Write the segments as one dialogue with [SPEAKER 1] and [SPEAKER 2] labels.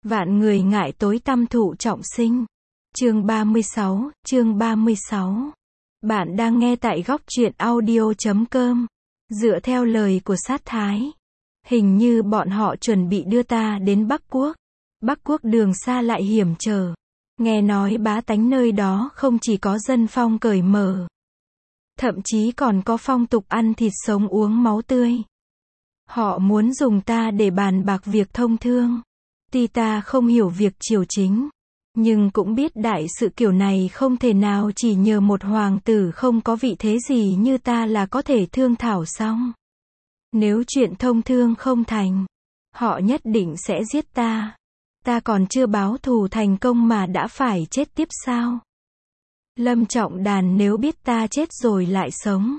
[SPEAKER 1] Vạn người ngại tối tăm thụ trọng sinh. Chương 36. Bạn đang nghe tại góc truyện audio.com. Dựa theo lời của sát thái, hình như bọn họ chuẩn bị đưa ta đến Bắc Quốc. Bắc Quốc đường xa lại hiểm trở. Nghe nói bá tánh nơi đó không chỉ có dân phong cởi mở, thậm chí còn có phong tục ăn thịt sống uống máu tươi. Họ muốn dùng ta để bàn bạc việc thông thương. Tuy ta không hiểu việc triều chính, nhưng cũng biết đại sự kiểu này không thể nào chỉ nhờ một hoàng tử không có vị thế gì như ta là có thể thương thảo xong. Nếu chuyện thông thương không thành, họ nhất định sẽ giết ta. Ta còn chưa báo thù thành công mà đã phải chết tiếp sao? Lâm Trọng Đàn nếu biết ta chết rồi lại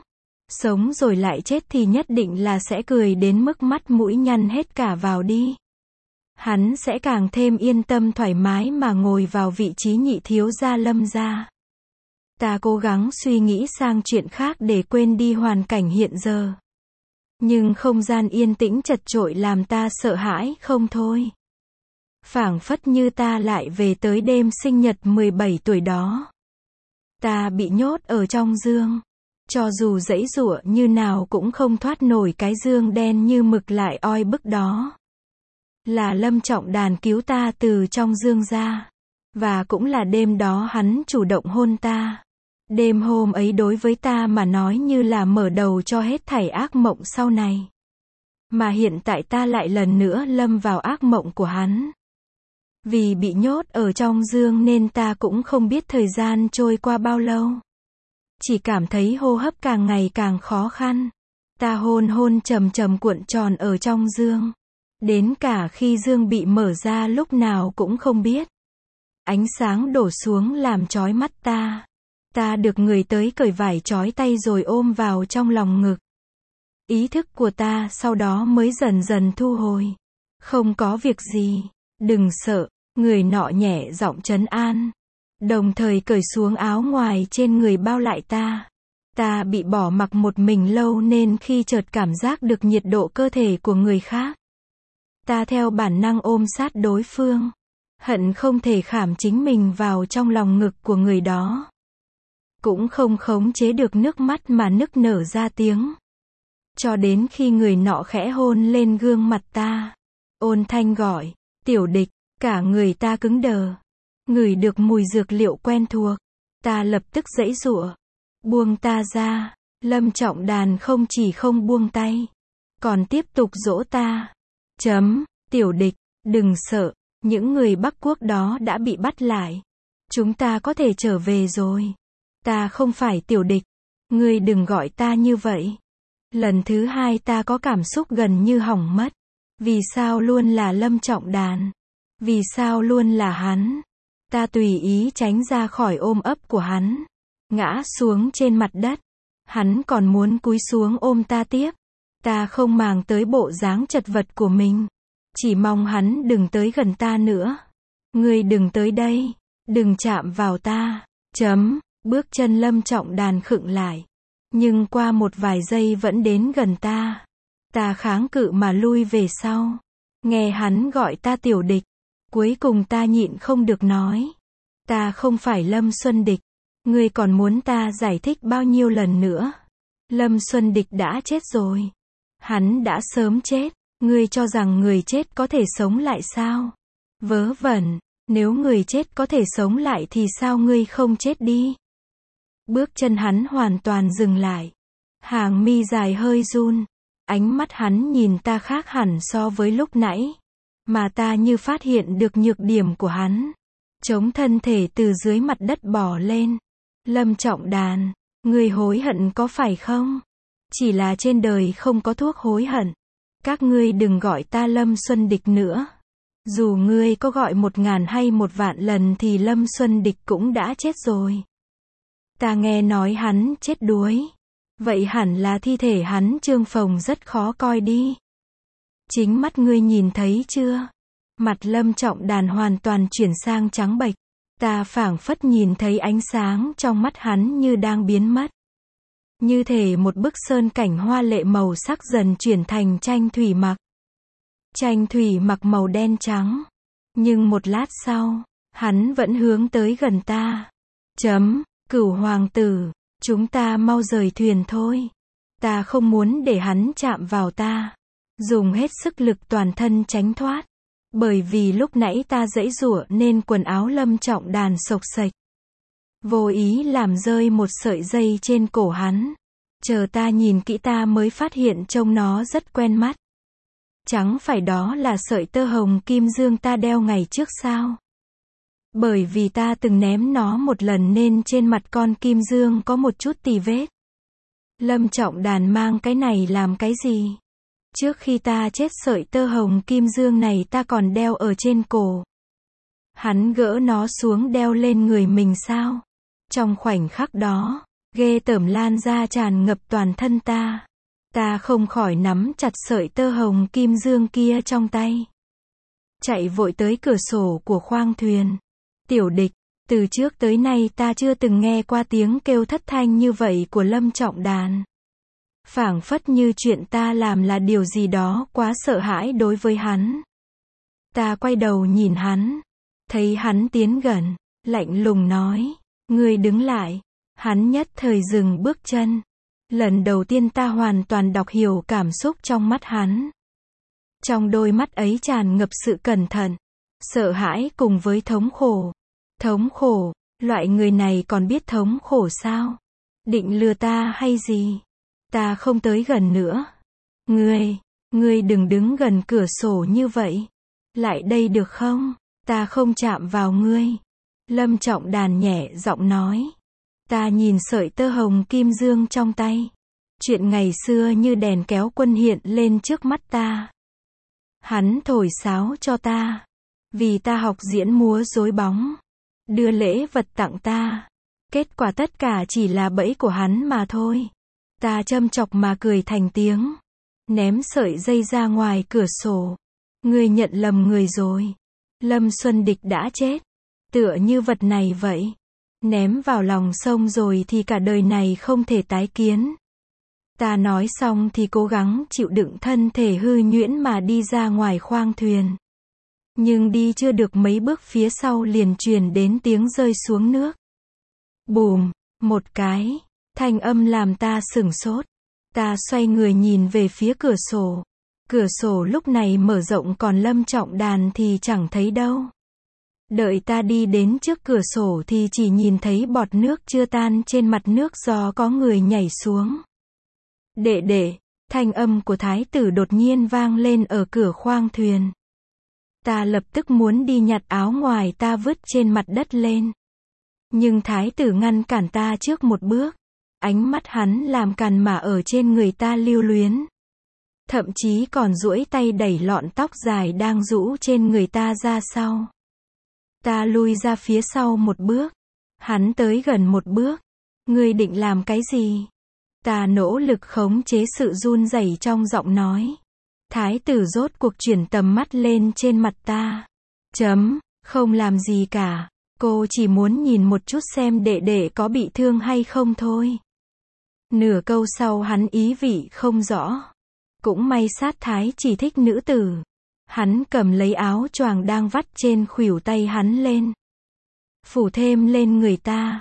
[SPEAKER 1] sống rồi lại chết thì nhất định là sẽ cười đến mức mắt mũi nhăn hết cả vào đi. Hắn sẽ càng thêm yên tâm thoải mái mà ngồi vào vị trí nhị thiếu gia Lâm gia. Ta cố gắng suy nghĩ sang chuyện khác để quên đi hoàn cảnh hiện giờ. Nhưng không gian yên tĩnh chật chội làm ta sợ hãi không thôi. Phảng phất như ta lại về tới đêm sinh nhật 17 tuổi đó. Ta bị nhốt ở trong giường. Cho dù giãy giụa như nào cũng không thoát nổi cái giường đen như mực lại oi bức đó. Là Lâm Trọng Đàn cứu ta từ trong giường ra. Và cũng là đêm đó hắn chủ động hôn ta. Đêm hôm ấy đối với ta mà nói như là mở đầu cho hết thảy ác mộng sau này. Mà hiện tại ta lại lần nữa lâm vào ác mộng của hắn. Vì bị nhốt ở trong giường nên ta cũng không biết thời gian trôi qua bao lâu. Chỉ cảm thấy hô hấp càng ngày càng khó khăn. Ta hôn trầm cuộn tròn ở trong giường. Đến cả khi giường bị mở ra lúc nào cũng không biết. Ánh sáng đổ xuống làm chói mắt ta. Ta được người tới cởi vải trói tay rồi ôm vào trong lòng ngực. Ý thức của ta sau đó mới dần dần thu hồi. Không có việc gì, đừng sợ, người nọ nhẹ giọng trấn an. Đồng thời cởi xuống áo ngoài trên người bao lại ta. Ta bị bỏ mặc một mình lâu nên khi chợt cảm giác được nhiệt độ cơ thể của người khác, ta theo bản năng ôm sát đối phương. Hận không thể khảm chính mình vào trong lòng ngực của người đó. Cũng không khống chế được nước mắt mà nức nở ra tiếng. Cho đến khi người nọ khẽ hôn lên gương mặt ta. Ôn thanh gọi, Tiểu Địch, cả người ta cứng đờ. Ngửi được mùi dược liệu quen thuộc. Ta lập tức giãy giụa. Buông ta ra. Lâm Trọng Đàn không chỉ không buông tay, còn tiếp tục dỗ ta. Tiểu Địch, đừng sợ. Những người Bắc Quốc đó đã bị bắt lại. Chúng ta có thể trở về rồi. Ta không phải Tiểu Địch. Ngươi đừng gọi ta như vậy. Lần thứ hai ta có cảm xúc gần như hỏng mất. Vì sao luôn là Lâm Trọng Đàn? Vì sao luôn là hắn? Ta tùy ý tránh ra khỏi ôm ấp của hắn. Ngã xuống trên mặt đất. Hắn còn muốn cúi xuống ôm ta tiếp. Ta không màng tới bộ dáng chật vật của mình. Chỉ mong hắn đừng tới gần ta nữa. Ngươi đừng tới đây. Đừng chạm vào ta. Bước chân Lâm Trọng Đàn khựng lại. Nhưng qua một vài giây vẫn đến gần ta. Ta kháng cự mà lui về sau. Nghe hắn gọi ta Tiểu Địch. Cuối cùng ta nhịn không được nói. Ta không phải Lâm Xuân Địch. Ngươi còn muốn ta giải thích bao nhiêu lần nữa? Lâm Xuân Địch đã chết rồi. Hắn đã sớm chết. Ngươi cho rằng người chết có thể sống lại sao? Vớ vẩn. Nếu người chết có thể sống lại thì sao ngươi không chết đi? Bước chân hắn hoàn toàn dừng lại. Hàng mi dài hơi run. Ánh mắt hắn nhìn ta khác hẳn so với lúc nãy. Mà ta như phát hiện được nhược điểm của hắn. Chống thân thể từ dưới mặt đất bò lên. Lâm Trọng Đàn, ngươi hối hận có phải không? Chỉ là trên đời không có thuốc hối hận. Các ngươi đừng gọi ta Lâm Xuân Địch nữa. Dù ngươi có gọi 1000 hay 1.000.000 lần thì Lâm Xuân Địch cũng đã chết rồi. Ta nghe nói hắn chết đuối. Vậy hẳn là thi thể hắn trương phồng rất khó coi đi. Chính mắt ngươi nhìn thấy chưa? Mặt Lâm Trọng Đàn hoàn toàn chuyển sang trắng bệch. Ta phảng phất nhìn thấy ánh sáng trong mắt hắn như đang biến mất. Như thể một bức sơn cảnh hoa lệ màu sắc dần chuyển thành tranh thủy mặc. Tranh thủy mặc màu đen trắng. Nhưng một lát sau, hắn vẫn hướng tới gần ta. Cửu hoàng tử, chúng ta mau rời thuyền thôi. Ta không muốn để hắn chạm vào ta. Dùng hết sức lực toàn thân tránh thoát. Bởi vì lúc nãy ta giãy giụa nên quần áo Lâm Trọng Đàn xộc xệch. Vô ý làm rơi một sợi dây trên cổ hắn. Chờ ta nhìn kỹ ta mới phát hiện trông nó rất quen mắt. Chẳng phải đó là sợi tơ hồng kim dương ta đeo ngày trước sao? Bởi vì ta từng ném nó một lần nên trên mặt con kim dương có một chút tì vết. Lâm Trọng Đàn mang cái này làm cái gì? Trước khi ta chết sợi tơ hồng kim dương này ta còn đeo ở trên cổ. Hắn gỡ nó xuống đeo lên người mình sao? Trong khoảnh khắc đó, ghê tởm lan ra tràn ngập toàn thân ta. Ta không khỏi nắm chặt sợi tơ hồng kim dương kia trong tay. Chạy vội tới cửa sổ của khoang thuyền. Tiểu Địch, từ trước tới nay ta chưa từng nghe qua tiếng kêu thất thanh như vậy của Lâm Trọng Đàn. Phảng phất như chuyện ta làm là điều gì đó quá sợ hãi đối với hắn. Ta quay đầu nhìn hắn. Thấy hắn tiến gần, lạnh lùng nói, ngươi đứng lại. Hắn nhất thời dừng bước chân. Lần đầu tiên ta hoàn toàn đọc hiểu cảm xúc trong mắt hắn. Trong đôi mắt ấy tràn ngập sự cẩn thận, sợ hãi cùng với thống khổ. Thống khổ, loại người này còn biết thống khổ sao? Định lừa ta hay gì? Ta không tới gần nữa. Ngươi đừng đứng gần cửa sổ như vậy. Lại đây được không? Ta không chạm vào ngươi. Lâm Trọng Đàn nhẹ giọng nói. Ta nhìn sợi tơ hồng kim dương trong tay. Chuyện ngày xưa như đèn kéo quân hiện lên trước mắt ta. Hắn thổi sáo cho ta. Vì ta học diễn múa rối bóng. Đưa lễ vật tặng ta. Kết quả tất cả chỉ là bẫy của hắn mà thôi. Ta châm chọc mà cười thành tiếng. Ném sợi dây ra ngoài cửa sổ. Ngươi nhận lầm người rồi. Lâm Xuân Địch đã chết. Tựa như vật này vậy. Ném vào lòng sông rồi thì cả đời này không thể tái kiến. Ta nói xong thì cố gắng chịu đựng thân thể hư nhuyễn mà đi ra ngoài khoang thuyền. Nhưng đi chưa được mấy bước phía sau liền truyền đến tiếng rơi xuống nước. Bùm, một cái, thanh âm làm ta sửng sốt. Ta xoay người nhìn về phía cửa sổ. Cửa sổ lúc này mở rộng còn Lâm Trọng Đàn thì chẳng thấy đâu. Đợi ta đi đến trước cửa sổ thì chỉ nhìn thấy bọt nước chưa tan trên mặt nước do có người nhảy xuống. Đệ đệ, thanh âm của thái tử đột nhiên vang lên ở cửa khoang thuyền. Ta lập tức muốn đi nhặt áo ngoài ta vứt trên mặt đất lên. Nhưng thái tử ngăn cản ta trước một bước. Ánh mắt hắn làm càn mà ở trên người ta lưu luyến. Thậm chí còn duỗi tay đẩy lọn tóc dài đang rũ trên người ta ra sau. Ta lui ra phía sau một bước. Hắn tới gần một bước. Ngươi định làm cái gì? Ta nỗ lực khống chế sự run rẩy trong giọng nói. Thái tử rốt cuộc chuyển tầm mắt lên trên mặt ta. Không làm gì cả. Cô chỉ muốn nhìn một chút xem đệ đệ có bị thương hay không thôi. Nửa câu sau hắn ý vị không rõ. Cũng may sát thái chỉ thích nữ tử. Hắn cầm lấy áo choàng đang vắt trên khuỷu tay hắn lên. Phủ thêm lên người ta.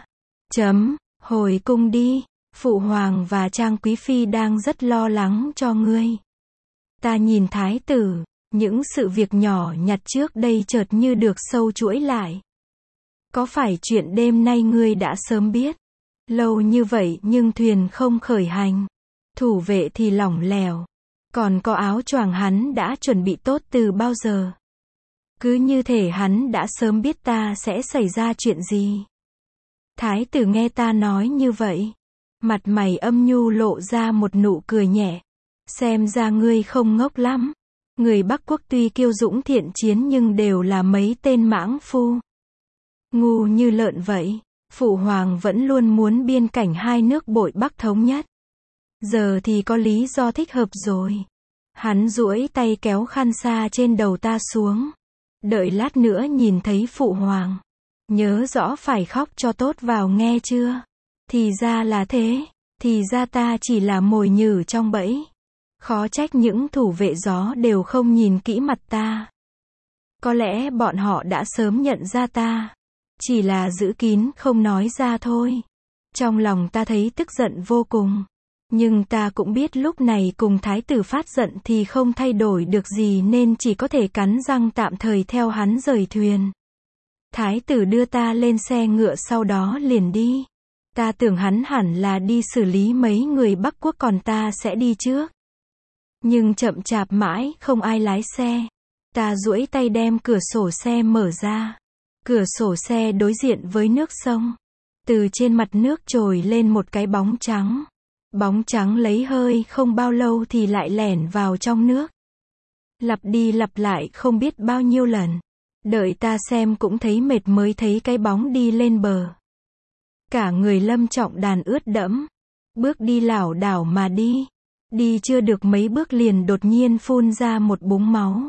[SPEAKER 1] Hồi cung đi. Phụ hoàng và Trang Quý Phi đang rất lo lắng cho ngươi. Ta nhìn thái tử. Những sự việc nhỏ nhặt trước đây chợt như được sâu chuỗi lại. Có phải chuyện đêm nay ngươi đã sớm biết? Lâu như vậy nhưng thuyền không khởi hành. Thủ vệ thì lỏng lẻo. Còn có áo choàng hắn đã chuẩn bị tốt từ bao giờ. Cứ như thể hắn đã sớm biết ta sẽ xảy ra chuyện gì. Thái tử nghe ta nói như vậy. Mặt mày âm nhu lộ ra một nụ cười nhẹ. Xem ra ngươi không ngốc lắm. Người Bắc Quốc tuy kiêu dũng thiện chiến nhưng đều là mấy tên mãng phu. Ngu như lợn vậy. Phụ hoàng vẫn luôn muốn biên cảnh hai nước bội Bắc thống nhất. Giờ thì có lý do thích hợp rồi. Hắn duỗi tay kéo khăn xa trên đầu ta xuống. Đợi lát nữa nhìn thấy phụ hoàng. Nhớ rõ phải khóc cho tốt vào nghe chưa? Thì ra là thế. Thì ra ta chỉ là mồi nhử trong bẫy. Khó trách những thủ vệ gió đều không nhìn kỹ mặt ta. Có lẽ bọn họ đã sớm nhận ra ta. Chỉ là giữ kín không nói ra thôi. Trong lòng ta thấy tức giận vô cùng. Nhưng ta cũng biết lúc này cùng thái tử phát giận thì không thay đổi được gì nên chỉ có thể cắn răng tạm thời theo hắn rời thuyền. Thái tử đưa ta lên xe ngựa sau đó liền đi. Ta tưởng hắn hẳn là đi xử lý mấy người Bắc Quốc còn ta sẽ đi trước. Nhưng chậm chạp mãi không ai lái xe. Ta duỗi tay đem cửa sổ xe mở ra. Cửa sổ xe đối diện với nước sông. Từ trên mặt nước trồi lên một cái bóng trắng. Bóng trắng lấy hơi không bao lâu thì lại lẻn vào trong nước. Lặp đi lặp lại không biết bao nhiêu lần. Đợi ta xem cũng thấy mệt mới thấy cái bóng đi lên bờ. Cả người Lâm Trọng Đàn ướt đẫm. Bước đi lảo đảo mà đi. Đi chưa được mấy bước liền đột nhiên phun ra một búng máu.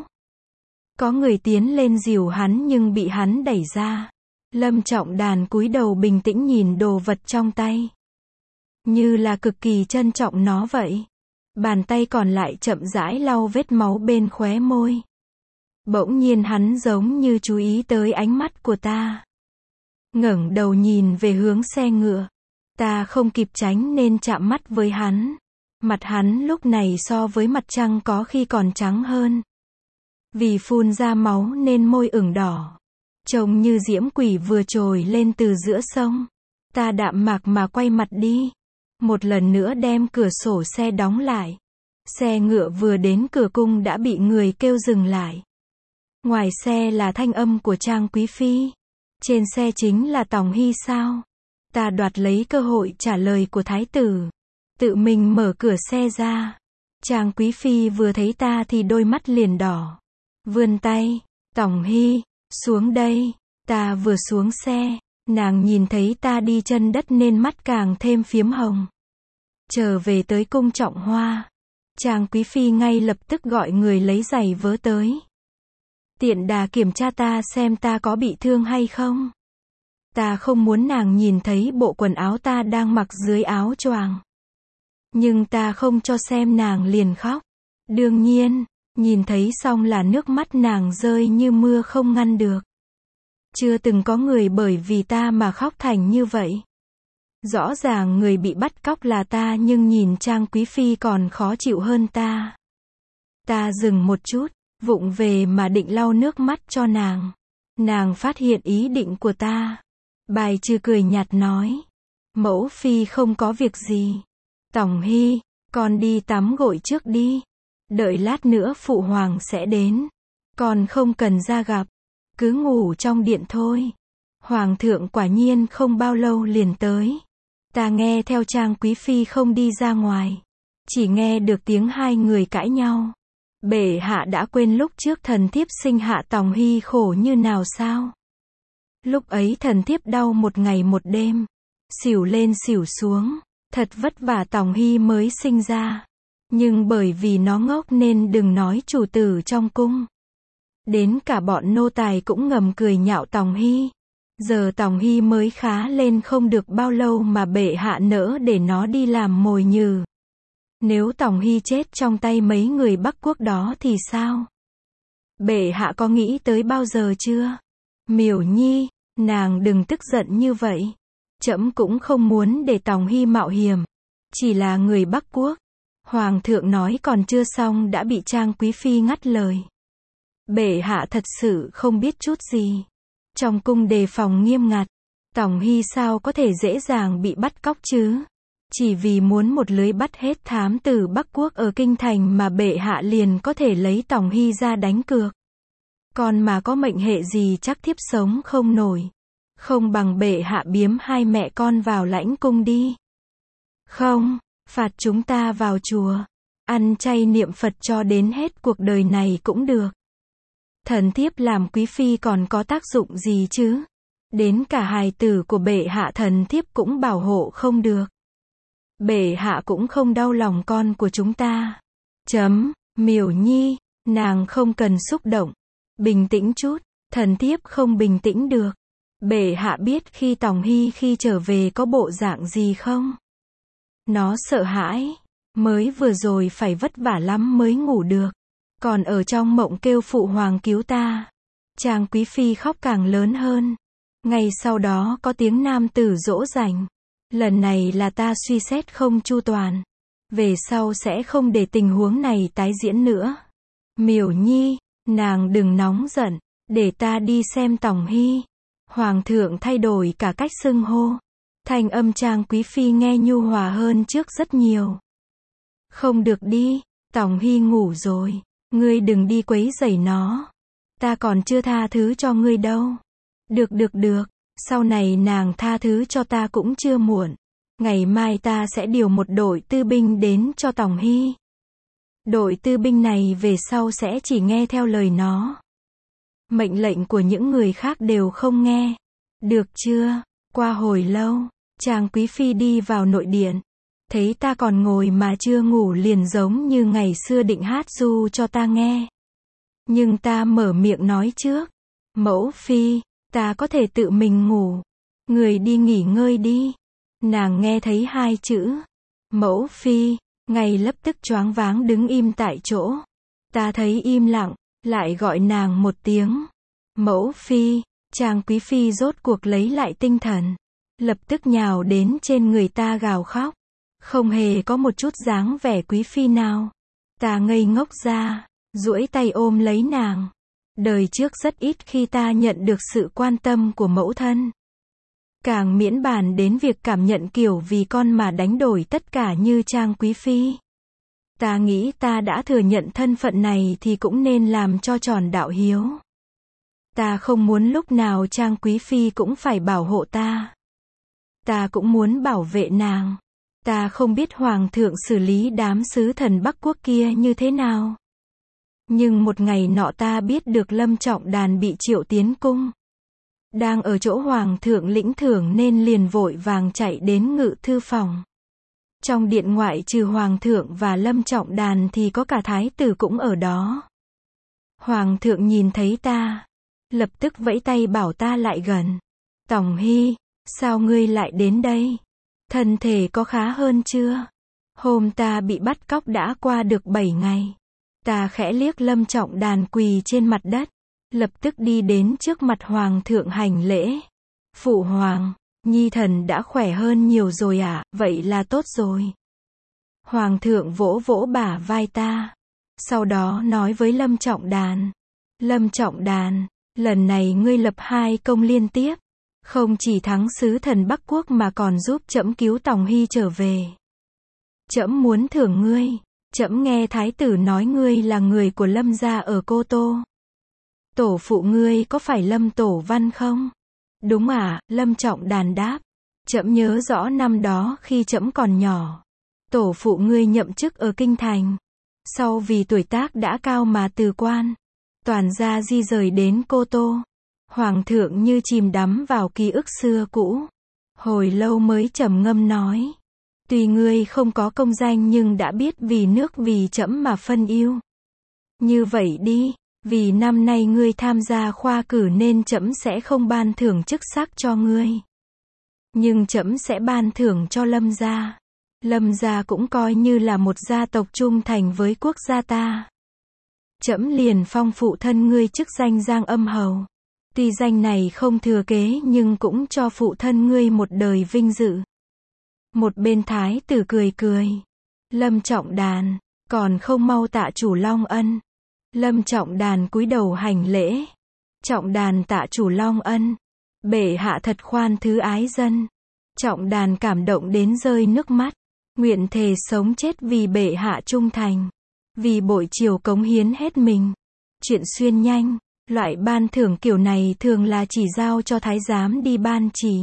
[SPEAKER 1] Có người tiến lên dìu hắn nhưng bị hắn đẩy ra. Lâm Trọng Đàn cúi đầu bình tĩnh nhìn đồ vật trong tay. Như là cực kỳ trân trọng nó vậy. Bàn tay còn lại chậm rãi lau vết máu bên khóe môi. Bỗng nhiên hắn giống như chú ý tới ánh mắt của ta. Ngẩng đầu nhìn về hướng xe ngựa. Ta không kịp tránh nên chạm mắt với hắn. Mặt hắn lúc này so với mặt trăng có khi còn trắng hơn. Vì phun ra máu nên môi ửng đỏ. Trông như diễm quỷ vừa trồi lên từ giữa sông. Ta đạm mạc mà quay mặt đi. Một lần nữa đem cửa sổ xe đóng lại. Xe ngựa vừa đến cửa cung đã bị người kêu dừng lại. Ngoài xe là thanh âm của Trang Quý Phi. Trên xe chính là Tòng Hy sao? Ta đoạt lấy cơ hội trả lời của thái tử. Tự mình mở cửa xe ra. Trang Quý Phi vừa thấy ta thì đôi mắt liền đỏ. Vươn tay. Tòng Hy, xuống đây. Ta vừa xuống xe. Nàng nhìn thấy ta đi chân đất nên mắt càng thêm phiếm hồng. Trở về tới cung Trọng Hoa. Trang Quý Phi ngay lập tức gọi người lấy giày vớ tới. Tiện đà kiểm tra ta xem ta có bị thương hay không. Ta không muốn nàng nhìn thấy bộ quần áo ta đang mặc dưới áo choàng. Nhưng ta không cho xem nàng liền khóc. Đương nhiên, nhìn thấy xong là nước mắt nàng rơi như mưa không ngăn được. Chưa từng có người bởi vì ta mà khóc thành như vậy. Rõ ràng người bị bắt cóc là ta nhưng nhìn Trang Quý Phi còn khó chịu hơn ta. Ta dừng một chút, vụng về mà định lau nước mắt cho nàng. Nàng phát hiện ý định của ta. Bài trừ cười nhạt nói. Mẫu Phi không có việc gì. Tòng Hy, con đi tắm gội trước đi. Đợi lát nữa Phụ Hoàng sẽ đến. Con không cần ra gặp. Cứ ngủ trong điện thôi. Hoàng thượng quả nhiên không bao lâu liền tới. Ta nghe theo Trang Quý Phi không đi ra ngoài. Chỉ nghe được tiếng hai người cãi nhau. Bệ hạ đã quên lúc trước thần thiếp sinh hạ Tòng Hy khổ như nào sao? Lúc ấy thần thiếp đau một ngày một đêm. Xỉu lên xỉu xuống. Thật vất vả Tòng Hy mới sinh ra. Nhưng bởi vì nó ngốc nên đừng nói chủ tử trong cung. Đến cả bọn nô tài cũng ngầm cười nhạo Tòng Hy. Giờ Tòng Hy mới khá lên không được bao lâu mà bệ hạ nỡ để nó đi làm mồi nhử. Nếu Tòng Hy chết trong tay mấy người Bắc Quốc đó thì sao? Bệ hạ có nghĩ tới bao giờ chưa? Miểu Nhi, nàng đừng tức giận như vậy. Trẫm cũng không muốn để Tòng Hy mạo hiểm. Chỉ là người Bắc Quốc. Hoàng thượng nói còn chưa xong đã bị Trang Quý Phi ngắt lời. Bệ hạ thật sự không biết chút gì. Trong cung đề phòng nghiêm ngặt. Tòng Hy sao có thể dễ dàng bị bắt cóc chứ? Chỉ vì muốn một lưới bắt hết thám tử Bắc Quốc ở kinh thành mà bệ hạ liền có thể lấy Tòng Hy ra đánh cược. Còn mà có mệnh hệ gì chắc thiếp sống không nổi. Không bằng bệ hạ biếm hai mẹ con vào lãnh cung đi. Không, phạt chúng ta vào chùa. Ăn chay niệm Phật cho đến hết cuộc đời này cũng được. Thần thiếp làm quý phi còn có tác dụng gì chứ? Đến cả hài tử của bệ hạ thần thiếp cũng bảo hộ không được. Bệ hạ cũng không đau lòng con của chúng ta. Miểu Nhi, nàng không cần xúc động. Bình tĩnh chút, thần thiếp không bình tĩnh được. Bệ hạ biết khi Tòng Hy khi trở về có bộ dạng gì không? Nó sợ hãi. Mới vừa rồi phải vất vả lắm mới ngủ được. Còn ở trong mộng kêu phụ hoàng cứu ta. Trang Quý Phi khóc càng lớn hơn. Ngay sau đó có tiếng nam tử dỗ dành. Lần này là ta suy xét không chu toàn. Về sau sẽ không để tình huống này tái diễn nữa. Miểu Nhi, nàng đừng nóng giận, để ta đi xem Tòng Hy. Hoàng thượng thay đổi cả cách xưng hô. Thanh âm Trang Quý Phi nghe nhu hòa hơn trước rất nhiều. Không được đi, Tòng Hy ngủ rồi. Ngươi đừng đi quấy rầy nó. Ta còn chưa tha thứ cho ngươi đâu. Được, sau này nàng tha thứ cho ta cũng chưa muộn. Ngày mai ta sẽ điều một đội tư binh đến cho Tòng Hy. Đội tư binh này về sau sẽ chỉ nghe theo lời nó. Mệnh lệnh của những người khác đều không nghe. Được chưa? Qua hồi lâu, Trang Quý Phi đi vào nội điện. Thấy ta còn ngồi mà chưa ngủ liền giống như ngày xưa định hát ru cho ta nghe. Nhưng ta mở miệng nói trước. Mẫu Phi, ta có thể tự mình ngủ. Người đi nghỉ ngơi đi. Nàng nghe thấy hai chữ. Mẫu Phi, ngay lập tức choáng váng đứng im tại chỗ. Ta thấy im lặng, lại gọi nàng một tiếng. Mẫu Phi, Trang Quý Phi rốt cuộc lấy lại tinh thần. Lập tức nhào đến trên người ta gào khóc. Không hề có một chút dáng vẻ Quý Phi nào. Ta ngây ngốc ra, duỗi tay ôm lấy nàng. Đời trước rất ít khi ta nhận được sự quan tâm của mẫu thân. Càng miễn bàn đến việc cảm nhận kiểu vì con mà đánh đổi tất cả như Trang Quý Phi. Ta nghĩ ta đã thừa nhận thân phận này thì cũng nên làm cho tròn đạo hiếu. Ta không muốn lúc nào Trang Quý Phi cũng phải bảo hộ ta. Ta cũng muốn bảo vệ nàng. Ta không biết Hoàng thượng xử lý đám sứ thần Bắc Quốc kia như thế nào. Nhưng một ngày nọ ta biết được Lâm Trọng Đàn bị triệu tiến cung. Đang ở chỗ Hoàng thượng lĩnh thưởng nên liền vội vàng chạy đến ngự thư phòng. Trong điện ngoại trừ Hoàng thượng và Lâm Trọng Đàn thì có cả thái tử cũng ở đó. Hoàng thượng nhìn thấy ta, lập tức vẫy tay bảo ta lại gần. Tòng Hy, sao ngươi lại đến đây? Thân thể có khá hơn chưa? Hôm ta bị bắt cóc đã qua được 7 ngày. Ta khẽ liếc Lâm Trọng Đàn quỳ trên mặt đất, lập tức đi đến trước mặt Hoàng thượng hành lễ. Phụ Hoàng, Nhi thần đã khỏe hơn nhiều rồi ạ, vậy là tốt rồi. Hoàng thượng vỗ vỗ bả vai ta. Sau đó nói với Lâm Trọng Đàn. Lâm Trọng Đàn, lần này ngươi lập 2 công liên tiếp. Không chỉ thắng sứ thần Bắc Quốc mà còn giúp trẫm cứu Tòng Hy trở về. Trẫm muốn thưởng ngươi. Trẫm nghe thái tử nói ngươi là người của Lâm gia ở Cô Tô. Tổ phụ ngươi có phải Lâm Tổ Văn không? Đúng ạ, Lâm Trọng Đàn đáp. Trẫm nhớ rõ năm đó khi trẫm còn nhỏ. Tổ phụ ngươi nhậm chức ở Kinh Thành. Sau vì tuổi tác đã cao mà từ quan. Toàn gia di rời đến Cô Tô. Hoàng thượng như chìm đắm vào ký ức xưa cũ. Hồi lâu mới trầm ngâm nói. Tuy ngươi không có công danh nhưng đã biết vì nước vì trẫm mà phân ưu. Như vậy đi, vì năm nay ngươi tham gia khoa cử nên trẫm sẽ không ban thưởng chức sắc cho ngươi. Nhưng trẫm sẽ ban thưởng cho Lâm gia. Lâm gia cũng coi như là một gia tộc trung thành với quốc gia ta. Trẫm liền phong phụ thân ngươi chức danh Giang Âm Hầu. Tuy danh này không thừa kế nhưng cũng cho phụ thân ngươi một đời vinh dự. Một bên thái tử cười cười. Lâm Trọng Đàn, còn không mau tạ chủ Long ân. Lâm Trọng Đàn cúi đầu hành lễ. Trọng Đàn tạ chủ Long ân. Bệ hạ thật khoan thứ ái dân. Trọng Đàn cảm động đến rơi nước mắt. Nguyện thề sống chết vì bệ hạ trung thành. Vì bội triều cống hiến hết mình. Chuyện xuyên nhanh. Loại ban thưởng kiểu này thường là chỉ giao cho thái giám đi ban chỉ.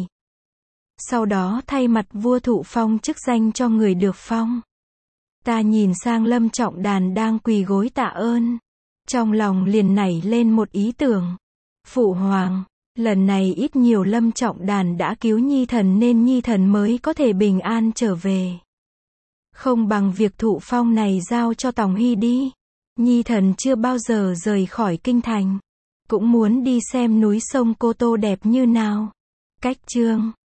[SPEAKER 1] Sau đó thay mặt vua thụ phong chức danh cho người được phong. Ta nhìn sang Lâm Trọng Đàn đang quỳ gối tạ ơn. Trong lòng liền nảy lên một ý tưởng. Phụ Hoàng, lần này ít nhiều Lâm Trọng Đàn đã cứu Nhi thần nên Nhi thần mới có thể bình an trở về. Không bằng việc thụ phong này giao cho Tòng Hy đi. Nhi thần chưa bao giờ rời khỏi kinh thành. Cũng muốn đi xem núi sông Cô Tô đẹp như nào. Cách chương